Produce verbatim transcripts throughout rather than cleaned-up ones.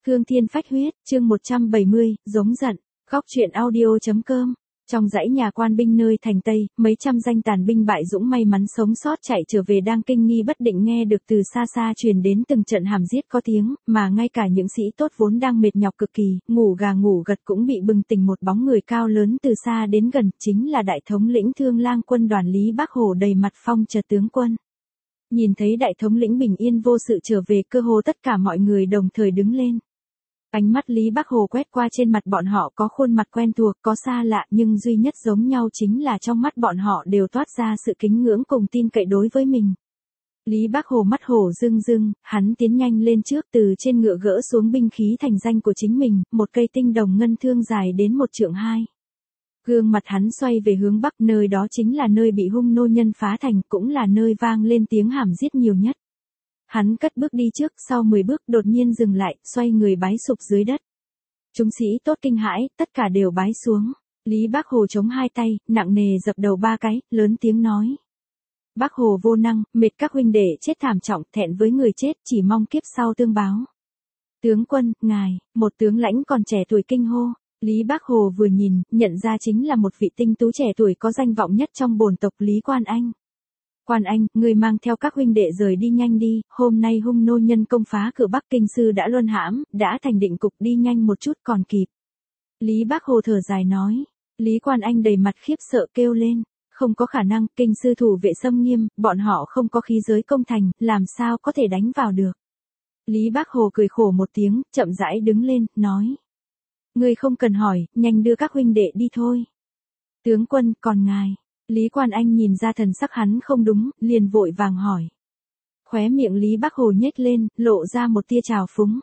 Cương Thiên Phách Huyết, chương một trăm bảy mươi, giống giận, góc truyện audio.com. Trong dãy nhà quan binh nơi thành Tây, mấy trăm danh tàn binh bại dũng may mắn sống sót chạy trở về đang kinh nghi bất định nghe được từ xa xa truyền đến từng trận hàm giết có tiếng, mà ngay cả những sĩ tốt vốn đang mệt nhọc cực kỳ, ngủ gà ngủ gật cũng bị bừng tỉnh một bóng người cao lớn từ xa đến gần, chính là đại thống lĩnh Thương Lang quân đoàn Lý Bác Hồ đầy mặt phong trần tướng quân. Nhìn thấy đại thống lĩnh bình yên vô sự trở về, cơ hồ tất cả mọi người đồng thời đứng lên. Ánh mắt Lý Bác Hồ quét qua trên mặt bọn họ, có khuôn mặt quen thuộc, có xa lạ, nhưng duy nhất giống nhau chính là trong mắt bọn họ đều toát ra sự kính ngưỡng cùng tin cậy đối với mình. Lý Bác Hồ mắt hổ rưng rưng, hắn tiến nhanh lên trước, từ trên ngựa gỡ xuống binh khí thành danh của chính mình, một cây tinh đồng ngân thương dài đến một trượng hai. Gương mặt hắn xoay về hướng bắc, nơi đó chính là nơi bị hung nô nhân phá thành, cũng là nơi vang lên tiếng hàm giết nhiều nhất. Hắn cất bước đi trước, sau mười bước đột nhiên dừng lại, xoay người bái sụp dưới đất. Chúng sĩ tốt kinh hãi, tất cả đều bái xuống. Lý Bác Hồ chống hai tay, nặng nề dập đầu ba cái, lớn tiếng nói. Bác Hồ vô năng, mệt các huynh đệ chết thảm trọng, thẹn với người chết, chỉ mong kiếp sau tương báo. Tướng quân, ngài, một tướng lãnh còn trẻ tuổi kinh hô. Lý Bác Hồ vừa nhìn, nhận ra chính là một vị tinh tú trẻ tuổi có danh vọng nhất trong bổn tộc Lý Quan Anh. Quan Anh, người mang theo các huynh đệ rời đi nhanh đi, hôm nay hung nô nhân công phá cửa Bắc Kinh sư đã luân hãm, đã thành định cục, đi nhanh một chút còn kịp. Lý Bác Hồ thở dài nói. Lý Quan Anh đầy mặt khiếp sợ kêu lên, không có khả năng, kinh sư thủ vệ xâm nghiêm, bọn họ không có khí giới công thành, làm sao có thể đánh vào được. Lý Bác Hồ cười khổ một tiếng, chậm rãi đứng lên, nói. Ngươi không cần hỏi, nhanh đưa các huynh đệ đi thôi. Tướng quân, còn ngài. Lý Quan Anh nhìn ra thần sắc hắn không đúng, liền vội vàng hỏi. Khóe miệng Lý Bác Hồ nhếch lên, lộ ra một tia trào phúng.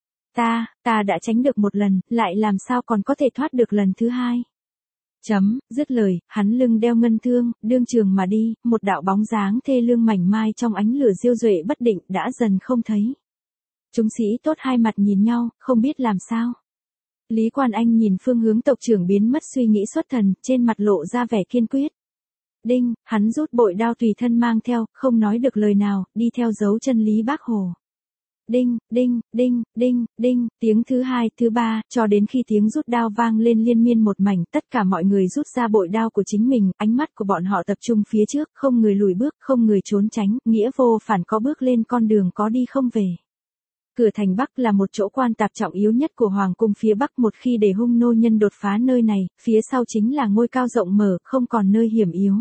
Ta, ta đã tránh được một lần, lại làm sao còn có thể thoát được lần thứ hai. Chấm, dứt lời, hắn lưng đeo ngân thương, đương trường mà đi, một đạo bóng dáng thê lương mảnh mai trong ánh lửa diêu duệ bất định đã dần không thấy. Chúng sĩ tốt hai mặt nhìn nhau, không biết làm sao. Lý Quan Anh nhìn phương hướng tộc trưởng biến mất suy nghĩ xuất thần, trên mặt lộ ra vẻ kiên quyết. Đinh, hắn rút bội đao tùy thân mang theo, không nói được lời nào, đi theo dấu chân Lý Bác Hồ. Đinh, đinh, đinh, đinh, đinh, tiếng thứ hai, thứ ba, cho đến khi tiếng rút đao vang lên liên miên một mảnh, tất cả mọi người rút ra bội đao của chính mình, ánh mắt của bọn họ tập trung phía trước, không người lùi bước, không người trốn tránh, nghĩa vô phản có bước lên con đường có đi không về. Cửa thành Bắc là một chỗ quan tạp trọng yếu nhất của Hoàng cung phía Bắc, một khi để hung nô nhân đột phá nơi này, phía sau chính là ngôi cao rộng mở, không còn nơi hiểm yếu.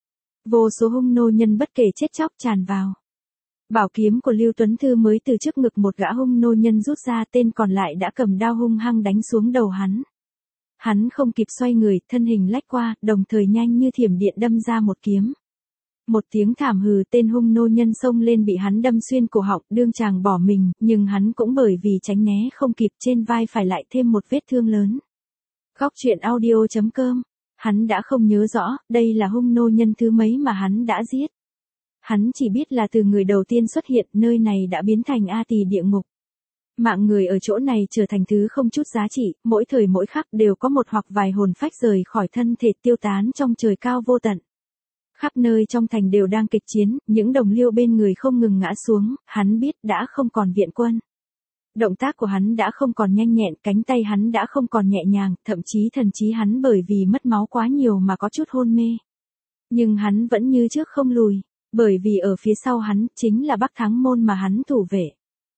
Vô số hung nô nhân bất kể chết chóc tràn vào. Bảo kiếm của Lưu Tuấn Thư mới từ trước ngực một gã hung nô nhân rút ra, tên còn lại đã cầm đao hung hăng đánh xuống đầu hắn. Hắn không kịp xoay người, thân hình lách qua, đồng thời nhanh như thiểm điện đâm ra một kiếm. Một tiếng thảm hừ, tên hung nô nhân xông lên bị hắn đâm xuyên cổ họng, đương chàng bỏ mình, nhưng hắn cũng bởi vì tránh né không kịp, trên vai phải lại thêm một vết thương lớn. Góc truyện audio.com. Hắn đã không nhớ rõ, đây là hung nô nhân thứ mấy mà hắn đã giết. Hắn chỉ biết là từ người đầu tiên xuất hiện, nơi này đã biến thành A Tỳ địa ngục. Mạng người ở chỗ này trở thành thứ không chút giá trị, mỗi thời mỗi khắc đều có một hoặc vài hồn phách rời khỏi thân thể tiêu tán trong trời cao vô tận. Khắp nơi trong thành đều đang kịch chiến, những đồng liêu bên người không ngừng ngã xuống, hắn biết đã không còn viện quân. Động tác của hắn đã không còn nhanh nhẹn, cánh tay hắn đã không còn nhẹ nhàng, thậm chí thần trí hắn bởi vì mất máu quá nhiều mà có chút hôn mê. Nhưng hắn vẫn như trước không lùi, bởi vì ở phía sau hắn chính là Bắc Thắng Môn mà hắn thủ vệ.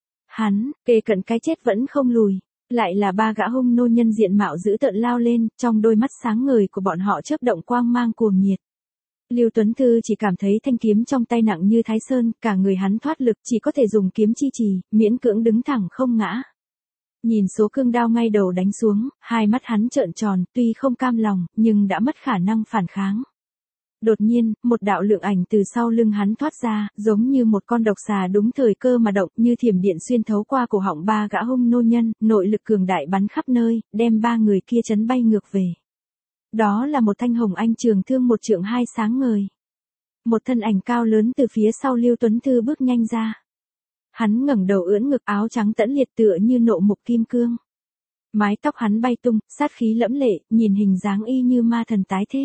Hắn, kề cận cái chết vẫn không lùi, lại là ba gã hung nô nhân diện mạo dữ tợn lao lên, trong đôi mắt sáng ngời của bọn họ chớp động quang mang cuồng nhiệt. Lưu Tuấn Thư chỉ cảm thấy thanh kiếm trong tay nặng như thái sơn, cả người hắn thoát lực, chỉ có thể dùng kiếm chi trì, miễn cưỡng đứng thẳng không ngã. Nhìn số cương đao ngay đầu đánh xuống, hai mắt hắn trợn tròn, tuy không cam lòng, nhưng đã mất khả năng phản kháng. Đột nhiên, một đạo lượng ảnh từ sau lưng hắn thoát ra, giống như một con độc xà đúng thời cơ mà động, như thiểm điện xuyên thấu qua cổ họng ba gã hung nô nhân, nội lực cường đại bắn khắp nơi, đem ba người kia chấn bay ngược về. Đó là một thanh hồng anh trường thương một trượng hai sáng ngời. Một thân ảnh cao lớn từ phía sau Lưu Tuấn Thư bước nhanh ra. Hắn ngẩng đầu ưỡn ngực, áo trắng tẫn liệt tựa như nộ mục kim cương. Mái tóc hắn bay tung, sát khí lẫm lệ, nhìn hình dáng y như ma thần tái thế.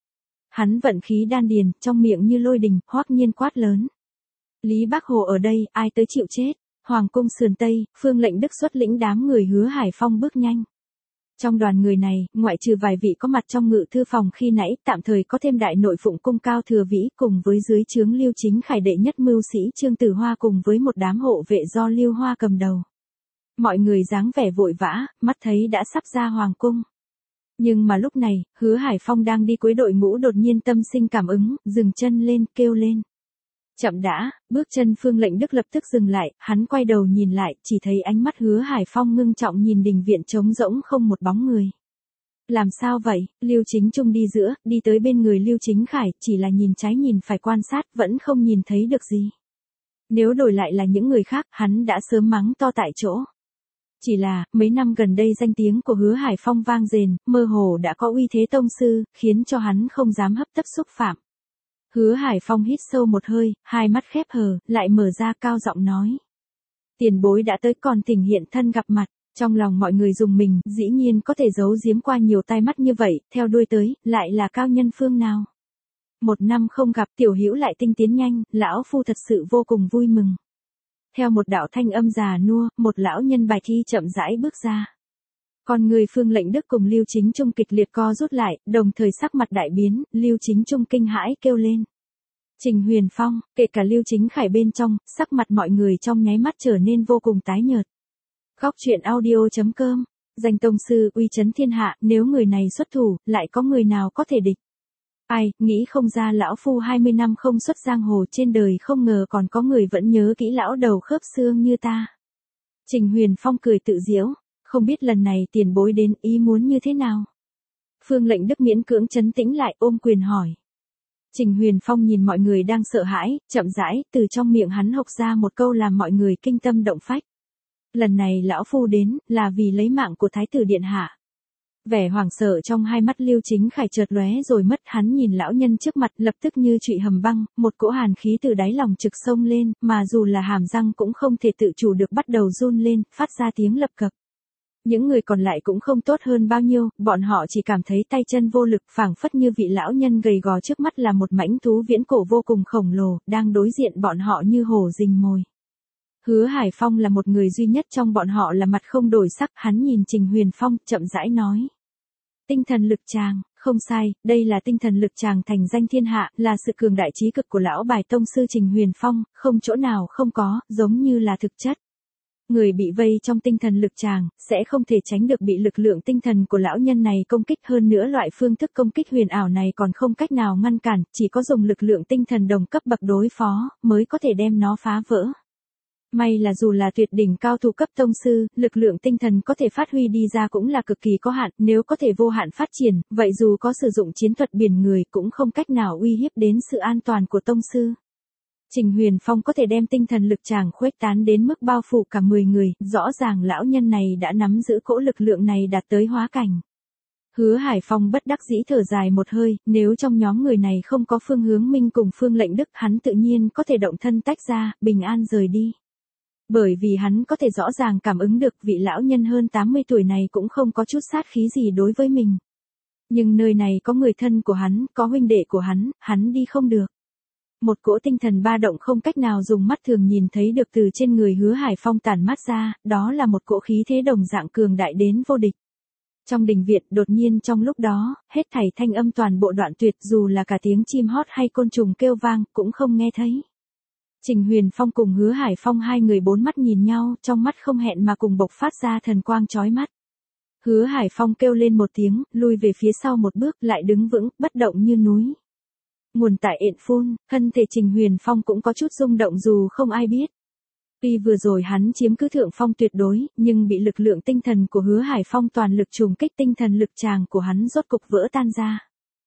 Hắn vận khí đan điền, trong miệng như lôi đình, hoắc nhiên quát lớn. Lý Bác Hồ ở đây, ai tới chịu chết? Hoàng cung sườn Tây, Phương Lệnh Đức xuất lĩnh đám người Hứa Hải Phong bước nhanh. Trong đoàn người này, ngoại trừ vài vị có mặt trong ngự thư phòng khi nãy, tạm thời có thêm đại nội phụng cung Cao Thừa Vĩ cùng với dưới trướng Lưu Chính Khải đệ nhất mưu sĩ Trương Tử Hoa cùng với một đám hộ vệ do Lưu Hoa cầm đầu. Mọi người dáng vẻ vội vã, mắt thấy đã sắp ra hoàng cung. Nhưng mà lúc này, Hứa Hải Phong đang đi cuối đội ngũ đột nhiên tâm sinh cảm ứng, dừng chân lên, kêu lên. Chậm đã, bước chân Phương Lệnh Đức lập tức dừng lại, hắn quay đầu nhìn lại, chỉ thấy ánh mắt Hứa Hải Phong ngưng trọng nhìn đình viện trống rỗng không một bóng người. Làm sao vậy? Lưu Chính Trung đi giữa, đi tới bên người Lưu Chính Khải, chỉ là nhìn trái nhìn phải quan sát, vẫn không nhìn thấy được gì. Nếu đổi lại là những người khác, hắn đã sớm mắng to tại chỗ. Chỉ là, mấy năm gần đây danh tiếng của Hứa Hải Phong vang dền, mơ hồ đã có uy thế tông sư, khiến cho hắn không dám hấp tấp xúc phạm. Hứa Hải Phong hít sâu một hơi, hai mắt khép hờ, lại mở ra cao giọng nói. Tiền bối đã tới còn thỉnh hiện thân gặp mặt, trong lòng mọi người dùng mình, dĩ nhiên có thể giấu giếm qua nhiều tai mắt như vậy, theo đuôi tới, lại là cao nhân phương nào. Một năm không gặp tiểu hữu lại tinh tiến nhanh, lão phu thật sự vô cùng vui mừng. Theo một đạo thanh âm già nua, một lão nhân bài thi chậm rãi bước ra. Còn người Phương Lệnh Đức cùng Lưu Chính Trung kịch liệt co rút lại, đồng thời sắc mặt đại biến, Lưu Chính Trung kinh hãi kêu lên. Trình Huyền Phong, kể cả Lưu Chính Khải bên trong, sắc mặt mọi người trong nháy mắt trở nên vô cùng tái nhợt. Góc truyện audio chấm com, danh tông sư uy chấn thiên hạ, nếu người này xuất thủ, lại có người nào có thể địch. Ai, nghĩ không ra lão phu hai mươi năm không xuất giang hồ trên đời không ngờ còn có người vẫn nhớ kỹ lão đầu khớp xương như ta. Trình Huyền Phong cười tự giễu, không biết lần này tiền bối đến ý muốn như thế nào. Phương Lệnh Đức miễn cưỡng trấn tĩnh lại ôm quyền hỏi. Trình Huyền Phong nhìn mọi người đang sợ hãi, chậm rãi, từ trong miệng hắn hộc ra một câu làm mọi người kinh tâm động phách. Lần này lão phu đến, là vì lấy mạng của Thái tử Điện Hạ. Vẻ hoảng sợ trong hai mắt Lưu Chính Khải chợt lóe rồi mất, hắn nhìn lão nhân trước mặt lập tức như trụy hầm băng, một cỗ hàn khí từ đáy lòng trực xông lên, mà dù là hàm răng cũng không thể tự chủ được bắt đầu run lên, phát ra tiếng lập cập. Những người còn lại cũng không tốt hơn bao nhiêu, bọn họ chỉ cảm thấy tay chân vô lực, phảng phất như vị lão nhân gầy gò trước mắt là một mãnh thú viễn cổ vô cùng khổng lồ, đang đối diện bọn họ như hổ rình mồi. Hứa Hải Phong là một người duy nhất trong bọn họ là mặt không đổi sắc, hắn nhìn Trình Huyền Phong, chậm rãi nói. Tinh thần lực tràng, không sai, đây là tinh thần lực tràng thành danh thiên hạ, là sự cường đại trí cực của lão bài tông sư Trình Huyền Phong, không chỗ nào không có, giống như là thực chất. Người bị vây trong tinh thần lực tràng, sẽ không thể tránh được bị lực lượng tinh thần của lão nhân này công kích, hơn nữa loại phương thức công kích huyền ảo này còn không cách nào ngăn cản, chỉ có dùng lực lượng tinh thần đồng cấp bậc đối phó, mới có thể đem nó phá vỡ. May là dù là tuyệt đỉnh cao thủ cấp tông sư, lực lượng tinh thần có thể phát huy đi ra cũng là cực kỳ có hạn, nếu có thể vô hạn phát triển, vậy dù có sử dụng chiến thuật biển người cũng không cách nào uy hiếp đến sự an toàn của tông sư. Trình Huyền Phong có thể đem tinh thần lực tràng khuếch tán đến mức bao phủ cả mười người, rõ ràng lão nhân này đã nắm giữ cỗ lực lượng này đạt tới hóa cảnh. Hứa Hải Phong bất đắc dĩ thở dài một hơi, nếu trong nhóm người này không có Phương Hướng Minh cùng Phương Lệnh Đức, hắn tự nhiên có thể động thân tách ra, bình an rời đi. Bởi vì hắn có thể rõ ràng cảm ứng được vị lão nhân hơn tám mươi tuổi này cũng không có chút sát khí gì đối với mình. Nhưng nơi này có người thân của hắn, có huynh đệ của hắn, hắn đi không được. Một cỗ tinh thần ba động không cách nào dùng mắt thường nhìn thấy được từ trên người Hứa Hải Phong tản mát ra, đó là một cỗ khí thế đồng dạng cường đại đến vô địch. Trong đình viện đột nhiên trong lúc đó, hết thảy thanh âm toàn bộ đoạn tuyệt, dù là cả tiếng chim hót hay côn trùng kêu vang, cũng không nghe thấy. Trình Huyền Phong cùng Hứa Hải Phong hai người bốn mắt nhìn nhau, trong mắt không hẹn mà cùng bộc phát ra thần quang chói mắt. Hứa Hải Phong kêu lên một tiếng, lui về phía sau một bước, lại đứng vững, bất động như núi. Nguồn tại ện phun, thân thể Trình Huyền Phong cũng có chút rung động dù không ai biết. Tuy vừa rồi hắn chiếm cứ thượng phong tuyệt đối, nhưng bị lực lượng tinh thần của Hứa Hải Phong toàn lực trùng kích, tinh thần lực tràng của hắn rốt cục vỡ tan ra.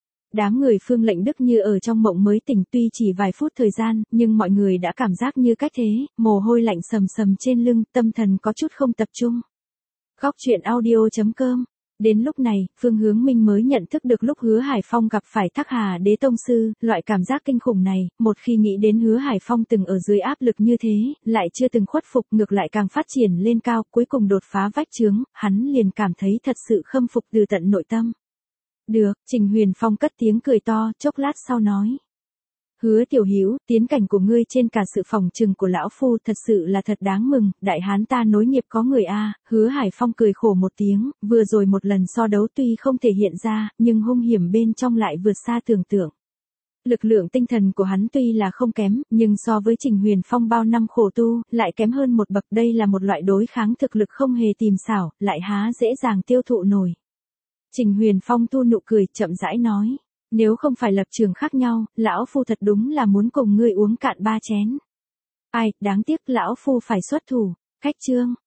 Đám người Phương Lệnh Đức như ở trong mộng mới tỉnh, tuy chỉ vài phút thời gian, nhưng mọi người đã cảm giác như cách thế, mồ hôi lạnh sầm sầm trên lưng, tâm thần có chút không tập trung. Góc truyện audio chấm com. Đến lúc này, Phương Hướng Minh mới nhận thức được lúc Hứa Hải Phong gặp phải Thác Hà Đế tông sư, loại cảm giác kinh khủng này, một khi nghĩ đến Hứa Hải Phong từng ở dưới áp lực như thế, lại chưa từng khuất phục, ngược lại càng phát triển lên cao, cuối cùng đột phá vách chướng, hắn liền cảm thấy thật sự khâm phục từ tận nội tâm. Được, Trình Huyền Phong cất tiếng cười to, chốc lát sau nói. Hứa Tiểu Hữu, tiến cảnh của ngươi trên cả sự phòng trừng của lão phu thật sự là thật đáng mừng, đại hán ta nối nghiệp có người a. Hứa Hải Phong cười khổ một tiếng, vừa rồi một lần so đấu tuy không thể hiện ra, nhưng hung hiểm bên trong lại vượt xa tưởng tượng. Lực lượng tinh thần của hắn tuy là không kém, nhưng so với Trình Huyền Phong bao năm khổ tu, lại kém hơn một bậc. Đây là một loại đối kháng thực lực không hề tìm xảo, lại há dễ dàng tiêu thụ nổi. Trình Huyền Phong thu nụ cười, chậm rãi nói. Nếu không phải lập trường khác nhau, lão phu thật đúng là muốn cùng ngươi uống cạn ba chén. Ai, đáng tiếc lão phu phải xuất thủ. Khách trương,